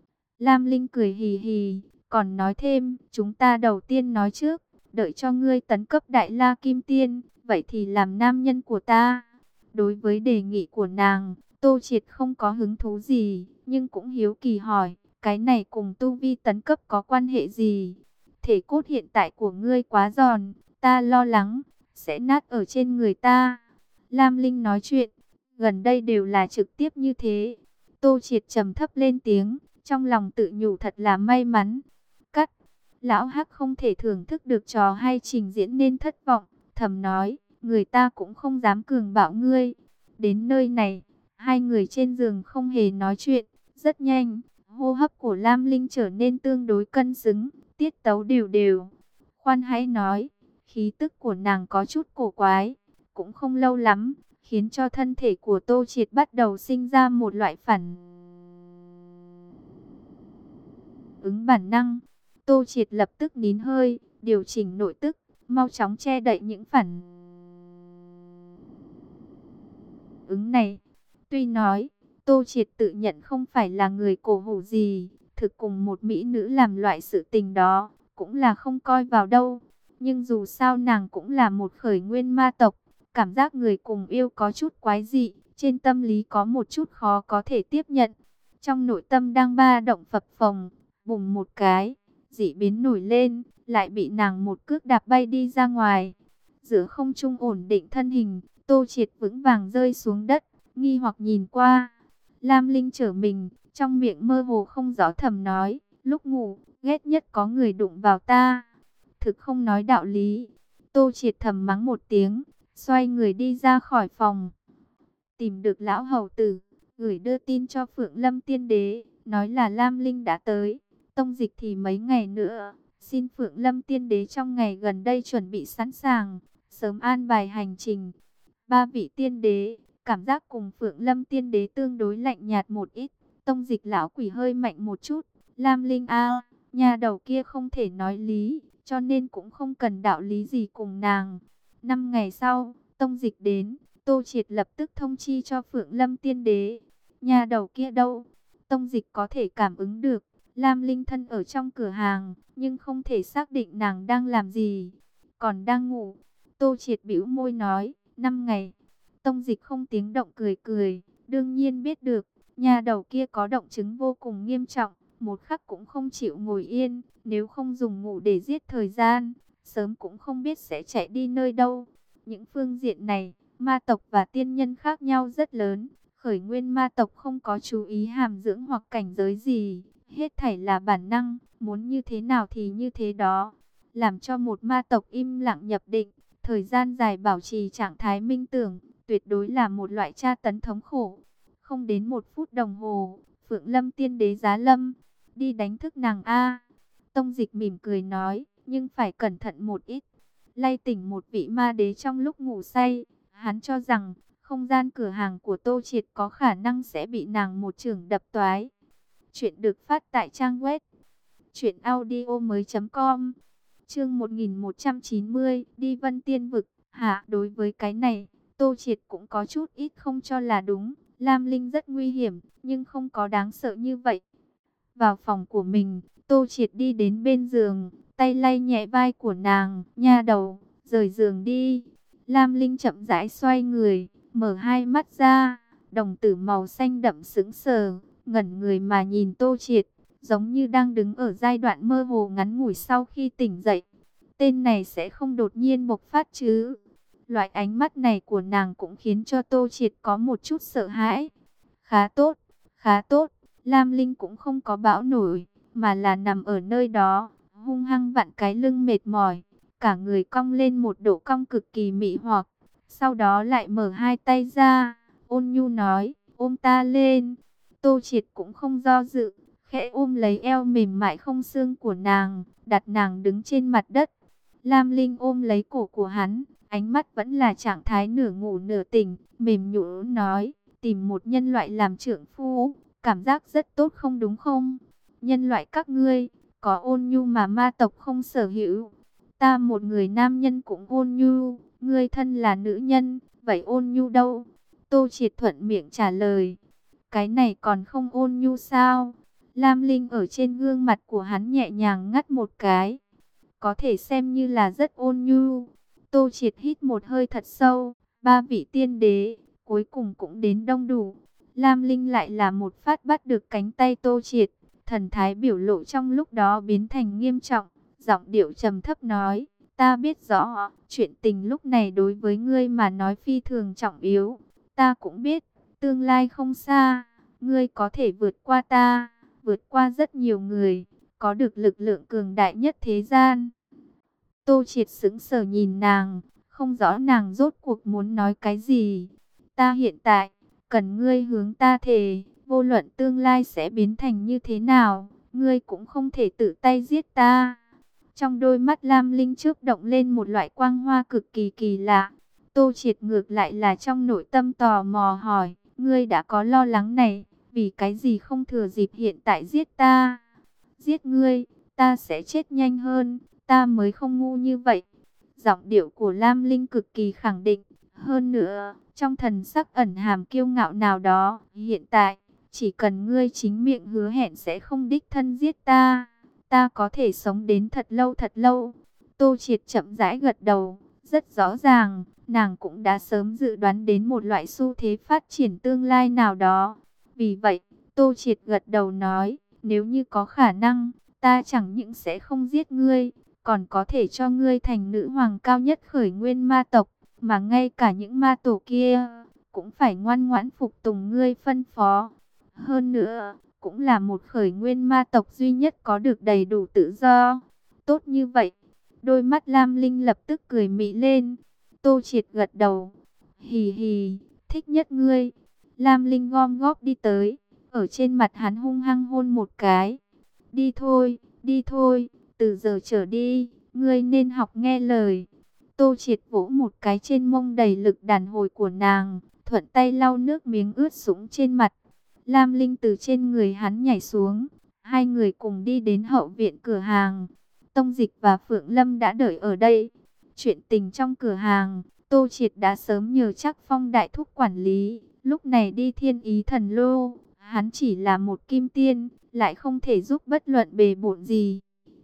A: Lam Linh cười hì hì, còn nói thêm, chúng ta đầu tiên nói trước. Đợi cho ngươi tấn cấp Đại La Kim Tiên, vậy thì làm nam nhân của ta. Đối với đề nghị của nàng, Tô Triệt không có hứng thú gì, nhưng cũng hiếu kỳ hỏi, cái này cùng tu vi tấn cấp có quan hệ gì? Thể cốt hiện tại của ngươi quá giòn, ta lo lắng, sẽ nát ở trên người ta. Lam Linh nói chuyện, gần đây đều là trực tiếp như thế. Tô Triệt trầm thấp lên tiếng, trong lòng tự nhủ thật là may mắn. Cắt. Lão Hắc không thể thưởng thức được trò hay trình diễn nên thất vọng, thầm nói, người ta cũng không dám cường bạo ngươi. Đến nơi này, hai người trên giường không hề nói chuyện, rất nhanh, hô hấp của Lam Linh trở nên tương đối cân xứng, tiết tấu đều đều. Khoan hãy nói, khí tức của nàng có chút cổ quái, cũng không lâu lắm, khiến cho thân thể của Tô Triệt bắt đầu sinh ra một loại phản ứng bản năng. Tô Triệt lập tức nín hơi, điều chỉnh nội tức, mau chóng che đậy những phản ứng này. Tuy nói, Tô Triệt tự nhận không phải là người cổ hủ gì, thực cùng một mỹ nữ làm loại sự tình đó, cũng là không coi vào đâu. Nhưng dù sao nàng cũng là một khởi nguyên ma tộc, cảm giác người cùng yêu có chút quái dị, trên tâm lý có một chút khó có thể tiếp nhận. Trong nội tâm đang ba động phập phồng, bùng một cái, dị biến nổi lên, lại bị nàng một cước đạp bay đi ra ngoài. Giữa không trung ổn định thân hình, Tô Triệt vững vàng rơi xuống đất, nghi hoặc nhìn qua. Lam Linh trở mình, trong miệng mơ hồ không rõ thầm nói, lúc ngủ, ghét nhất có người đụng vào ta. Thực không nói đạo lý. Tô Triệt thầm mắng một tiếng, xoay người đi ra khỏi phòng. Tìm được lão hầu tử, gửi đưa tin cho Phượng Lâm Tiên Đế, nói là Lam Linh đã tới. Tông dịch thì mấy ngày nữa, xin Phượng Lâm Tiên Đế trong ngày gần đây chuẩn bị sẵn sàng, sớm an bài hành trình. Ba vị tiên đế, cảm giác cùng Phượng Lâm Tiên Đế tương đối lạnh nhạt một ít. Tông dịch lão quỷ hơi mạnh một chút. Lam Linh a, nhà đầu kia không thể nói lý, cho nên cũng không cần đạo lý gì cùng nàng. Năm ngày sau, tông dịch đến, Tô Triệt lập tức thông chi cho Phượng Lâm Tiên Đế. Nhà đầu kia đâu? Tông dịch có thể cảm ứng được. Lam Linh thân ở trong cửa hàng, nhưng không thể xác định nàng đang làm gì. Còn đang ngủ. Tô Triệt bĩu môi nói, năm ngày. Tông dịch không tiếng động cười cười, đương nhiên biết được, nhà đầu kia có động chứng vô cùng nghiêm trọng, một khắc cũng không chịu ngồi yên, nếu không dùng ngủ để giết thời gian, sớm cũng không biết sẽ chạy đi nơi đâu. Những phương diện này, ma tộc và tiên nhân khác nhau rất lớn, khởi nguyên ma tộc không có chú ý hàm dưỡng hoặc cảnh giới gì, hết thảy là bản năng, muốn như thế nào thì như thế đó. làm cho một ma tộc im lặng nhập định, thời gian dài bảo trì trạng thái minh tưởng, tuyệt đối là một loại tra tấn thống khổ. Không đến một phút đồng hồ, Phượng Lâm Tiên Đế giá lâm, đi đánh thức nàng a. Tông Dịch mỉm cười nói, nhưng phải cẩn thận một ít. Lay tỉnh một vị ma đế trong lúc ngủ say, hắn cho rằng không gian cửa hàng của Tô Triệt có khả năng sẽ bị nàng một chưởng đập toái. Chuyện được phát tại trang web truyện audio mới.com. Chương một nghìn một trăm chín mươi, đi Vân Tiên vực. Hả, đối với cái này, Tô Triệt cũng có chút ít không cho là đúng. Lam Linh rất nguy hiểm, nhưng không có đáng sợ như vậy. Vào phòng của mình, Tô Triệt đi đến bên giường, tay lay nhẹ vai của nàng, nha đầu, rời giường đi. Lam Linh chậm rãi xoay người, mở hai mắt ra, đồng tử màu xanh đậm sững sờ, ngẩn người mà nhìn Tô Triệt, giống như đang đứng ở giai đoạn mơ hồ ngắn ngủi sau khi tỉnh dậy. Tên này sẽ không đột nhiên bộc phát chứ? Loại ánh mắt này của nàng cũng khiến cho Tô Triệt có một chút sợ hãi. Khá tốt, khá tốt, Lam Linh cũng không có bão nổi, mà là nằm ở nơi đó, hung hăng vặn cái lưng mệt mỏi, cả người cong lên một độ cong cực kỳ mị hoặc. Sau đó lại mở hai tay ra, ôn nhu nói, ôm ta lên. Tô Triệt cũng không do dự, khẽ ôm lấy eo mềm mại không xương của nàng, đặt nàng đứng trên mặt đất. Lam Linh ôm lấy cổ của hắn, ánh mắt vẫn là trạng thái nửa ngủ nửa tỉnh, mềm nhũ nói, tìm một nhân loại làm trưởng phu, cảm giác rất tốt không đúng không? Nhân loại các ngươi, có ôn nhu mà ma tộc không sở hữu. Ta một người nam nhân cũng ôn nhu, ngươi thân là nữ nhân, vậy ôn nhu đâu? Tô Triệt thuận miệng trả lời, cái này còn không ôn nhu sao? Lam Linh ở trên gương mặt của hắn nhẹ nhàng ngắt một cái, có thể xem như là rất ôn nhu. Tô Triệt hít một hơi thật sâu, ba vị tiên đế, cuối cùng cũng đến đông đủ. Lam Linh lại là một phát bắt được cánh tay Tô Triệt, thần thái biểu lộ trong lúc đó biến thành nghiêm trọng, giọng điệu trầm thấp nói, ta biết rõ, chuyện tình lúc này đối với ngươi mà nói phi thường trọng yếu. Ta cũng biết, tương lai không xa, ngươi có thể vượt qua ta, vượt qua rất nhiều người, có được lực lượng cường đại nhất thế gian. Tô Triệt sững sờ nhìn nàng, không rõ nàng rốt cuộc muốn nói cái gì. Ta hiện tại, cần ngươi hướng ta thề, vô luận tương lai sẽ biến thành như thế nào, ngươi cũng không thể tự tay giết ta. Trong đôi mắt Lam Linh chớp động lên một loại quang hoa cực kỳ kỳ lạ. Tô Triệt ngược lại là trong nội tâm tò mò hỏi, ngươi đã có lo lắng này, vì cái gì không thừa dịp hiện tại giết ta? Giết ngươi, ta sẽ chết nhanh hơn, ta mới không ngu như vậy. Giọng điệu của Lam Linh cực kỳ khẳng định, hơn nữa, trong thần sắc ẩn hàm kiêu ngạo nào đó, hiện tại, chỉ cần ngươi chính miệng hứa hẹn sẽ không đích thân giết ta, ta có thể sống đến thật lâu thật lâu. Tô Triệt chậm rãi gật đầu, rất rõ ràng, nàng cũng đã sớm dự đoán đến một loại xu thế phát triển tương lai nào đó. Vì vậy, Tô Triệt gật đầu nói, nếu như có khả năng, ta chẳng những sẽ không giết ngươi, còn có thể cho ngươi thành nữ hoàng cao nhất khởi nguyên ma tộc, mà ngay cả những ma tổ kia cũng phải ngoan ngoãn phục tùng ngươi phân phó. Hơn nữa, cũng là một khởi nguyên ma tộc duy nhất có được đầy đủ tự do. Tốt như vậy, đôi mắt Lam Linh lập tức cười mị lên. Tô Triệt gật đầu, hì hì, thích nhất ngươi. Lam Linh gom góp đi tới, ở trên mặt hắn hung hăng hôn một cái. Đi thôi, đi thôi, từ giờ trở đi, ngươi nên học nghe lời. Tô Triệt vỗ một cái trên mông đầy lực đàn hồi của nàng, thuận tay lau nước miếng ướt sũng trên mặt. Lam Linh từ trên người hắn nhảy xuống, hai người cùng đi đến hậu viện cửa hàng. Tông Dịch và Phượng Lâm đã đợi ở đây. Chuyện tình trong cửa hàng, Tô Triệt đã sớm nhờ Trác Phong đại thúc quản lý, lúc này đi Thiên Ý Thần Lô, hắn chỉ là một kim tiên, lại không thể giúp bất luận bề bộn gì.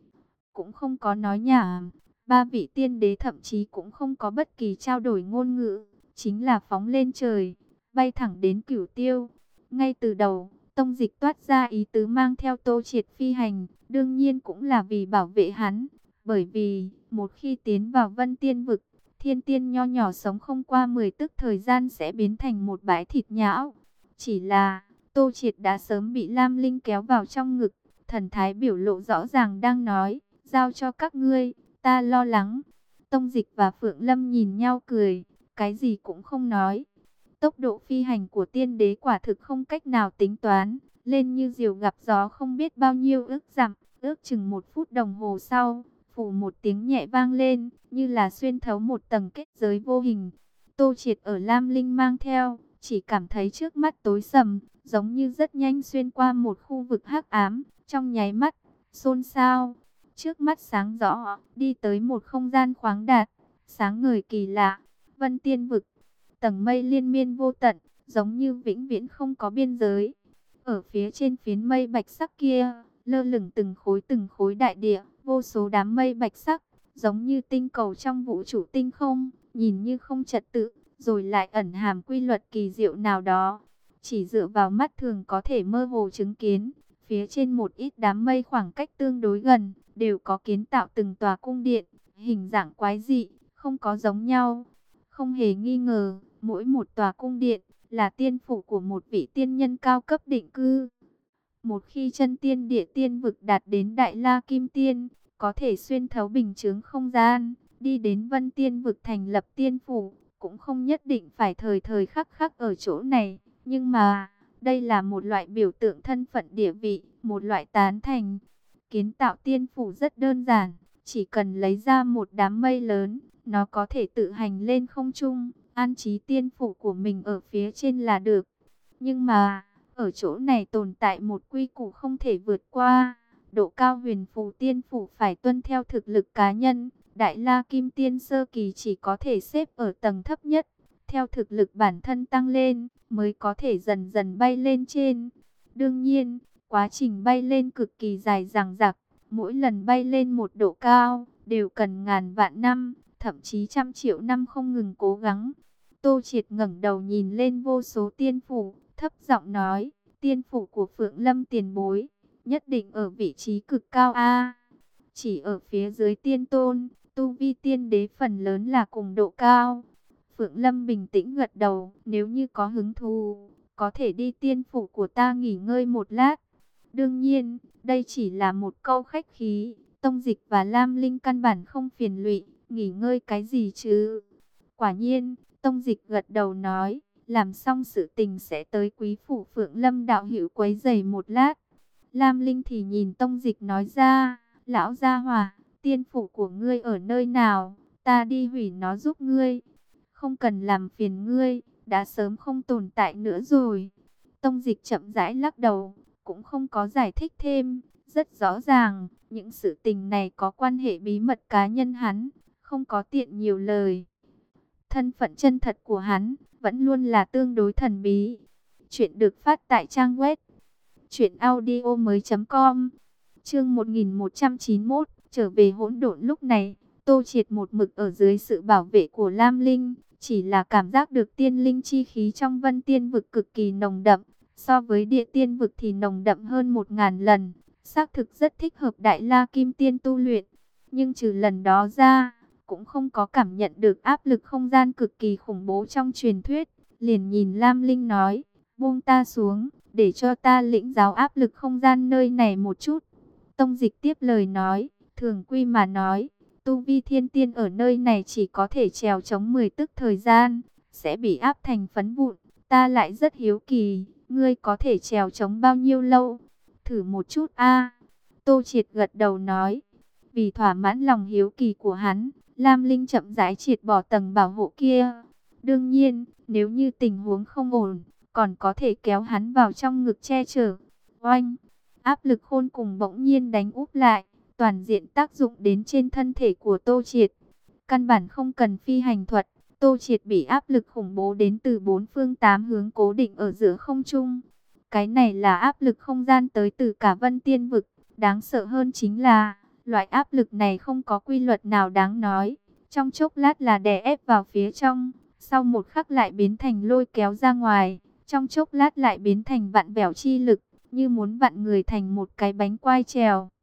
A: Cũng không có nói nhảm, ba vị tiên đế thậm chí cũng không có bất kỳ trao đổi ngôn ngữ, chính là phóng lên trời, bay thẳng đến Cửu Tiêu. Ngay từ đầu, Tông Dịch toát ra ý tứ mang theo Tô Triệt phi hành, đương nhiên cũng là vì bảo vệ hắn, bởi vì một khi tiến vào Vân Tiên vực, thiên tiên nho nhỏ sống không qua mười tức thời gian sẽ biến thành một bãi thịt nhão. Chỉ là Tô Triệt đã sớm bị Lam Linh kéo vào trong ngực, thần thái biểu lộ rõ ràng đang nói, giao cho các ngươi, ta lo lắng. Tông Dịch và Phượng Lâm nhìn nhau cười, cái gì cũng không nói. Tốc độ phi hành của tiên đế quả thực không cách nào tính toán, lên như diều gặp gió không biết bao nhiêu ước dặm, ước chừng một phút đồng hồ sau, phủ một tiếng nhẹ vang lên, như là xuyên thấu một tầng kết giới vô hình. Tô Triệt ở Lam Linh mang theo, chỉ cảm thấy trước mắt tối sầm, giống như rất nhanh xuyên qua một khu vực hắc ám, trong nháy mắt, xôn xao. Trước mắt sáng rõ, đi tới một không gian khoáng đạt, sáng ngời kỳ lạ, Vân Tiên vực. Tầng mây liên miên vô tận, giống như vĩnh viễn không có biên giới. Ở phía trên phiến mây bạch sắc kia, lơ lửng từng khối từng khối đại địa, vô số đám mây bạch sắc, giống như tinh cầu trong vũ trụ tinh không, nhìn như không trật tự, rồi lại ẩn hàm quy luật kỳ diệu nào đó. Chỉ dựa vào mắt thường có thể mơ hồ chứng kiến, phía trên một ít đám mây khoảng cách tương đối gần, đều có kiến tạo từng tòa cung điện, hình dạng quái dị, không có giống nhau. Không hề nghi ngờ, mỗi một tòa cung điện là tiên phủ của một vị tiên nhân cao cấp định cư. Một khi chân tiên địa tiên vực đạt đến Đại La Kim Tiên, có thể xuyên thấu bình chướng không gian, đi đến Vân Tiên vực thành lập tiên phủ, cũng không nhất định phải thời thời khắc khắc ở chỗ này. Nhưng mà, đây là một loại biểu tượng thân phận địa vị, một loại tán thành. Kiến tạo tiên phủ rất đơn giản, chỉ cần lấy ra một đám mây lớn, nó có thể tự hành lên không trung, an trí tiên phủ của mình ở phía trên là được. Nhưng mà, ở chỗ này tồn tại một quy củ không thể vượt qua. Độ cao huyền phù tiên phủ phải tuân theo thực lực cá nhân. Đại La Kim Tiên sơ kỳ chỉ có thể xếp ở tầng thấp nhất. Theo thực lực bản thân tăng lên, mới có thể dần dần bay lên trên. Đương nhiên, quá trình bay lên cực kỳ dài dằng dặc. Mỗi lần bay lên một độ cao, đều cần ngàn vạn năm, thậm chí trăm triệu năm không ngừng cố gắng. Tô Triệt ngẩng đầu nhìn lên vô số tiên phủ, thấp giọng nói, tiên phủ của Phượng Lâm tiền bối, nhất định ở vị trí cực cao a. Chỉ ở phía dưới tiên tôn, tu vi tiên đế phần lớn là cùng độ cao. Phượng Lâm bình tĩnh gật đầu, nếu như có hứng thú, có thể đi tiên phủ của ta nghỉ ngơi một lát. Đương nhiên, đây chỉ là một câu khách khí, Tông Dịch và Lam Linh căn bản không phiền lụy, nghỉ ngơi cái gì chứ. Quả nhiên, Tông Dịch gật đầu nói, làm xong sự tình sẽ tới quý phủ Phượng Lâm đạo hữu quấy rầy một lát. Lam Linh thì nhìn Tông Dịch nói ra, lão gia hỏa, tiên phủ của ngươi ở nơi nào, ta đi hủy nó giúp ngươi. Không cần làm phiền ngươi, đã sớm không tồn tại nữa rồi. Tông Dịch chậm rãi lắc đầu, cũng không có giải thích thêm, rất rõ ràng, những sự tình này có quan hệ bí mật cá nhân hắn, không có tiện nhiều lời. Thân phận chân thật của hắn vẫn luôn là tương đối thần bí. Chuyện được phát tại trang web truyện audio mới chấm com. Chương một nghìn một trăm chín mươi mốt, trở về hỗn độn. Lúc này, Tô Triệt một mực ở dưới sự bảo vệ của Lam Linh, chỉ là cảm giác được tiên linh chi khí trong Vân Tiên vực cực kỳ nồng đậm, so với Địa Tiên vực thì nồng đậm hơn một ngàn lần, xác thực rất thích hợp Đại La Kim Tiên tu luyện. Nhưng trừ lần đó ra, cũng không có cảm nhận được áp lực không gian cực kỳ khủng bố trong truyền thuyết. Liền nhìn Lam Linh nói, buông ta xuống, để cho ta lĩnh giáo áp lực không gian nơi này một chút. Tông Dịch tiếp lời nói, thường quy mà nói, tu vi thiên tiên ở nơi này chỉ có thể trèo chống mười tức thời gian, sẽ bị áp thành phấn vụn. Ta lại rất hiếu kỳ, ngươi có thể trèo chống bao nhiêu lâu? Thử một chút a. Tô Triệt gật đầu nói, vì thỏa mãn lòng hiếu kỳ của hắn, Lam Linh chậm rãi triệt bỏ tầng bảo hộ kia. Đương nhiên, nếu như tình huống không ổn, còn có thể kéo hắn vào trong ngực che chở. Oanh! Áp lực khôn cùng bỗng nhiên đánh úp lại, toàn diện tác dụng đến trên thân thể của Tô Triệt. Căn bản không cần phi hành thuật, Tô Triệt bị áp lực khủng bố đến từ bốn phương tám hướng cố định ở giữa không trung. Cái này là áp lực không gian tới từ cả Vân Tiên vực. Đáng sợ hơn chính là, loại áp lực này không có quy luật nào đáng nói. Trong chốc lát là đè ép vào phía trong, sau một khắc lại biến thành lôi kéo ra ngoài, trong chốc lát lại biến thành vặn vẹo chi lực, như muốn vặn người thành một cái bánh quai trèo.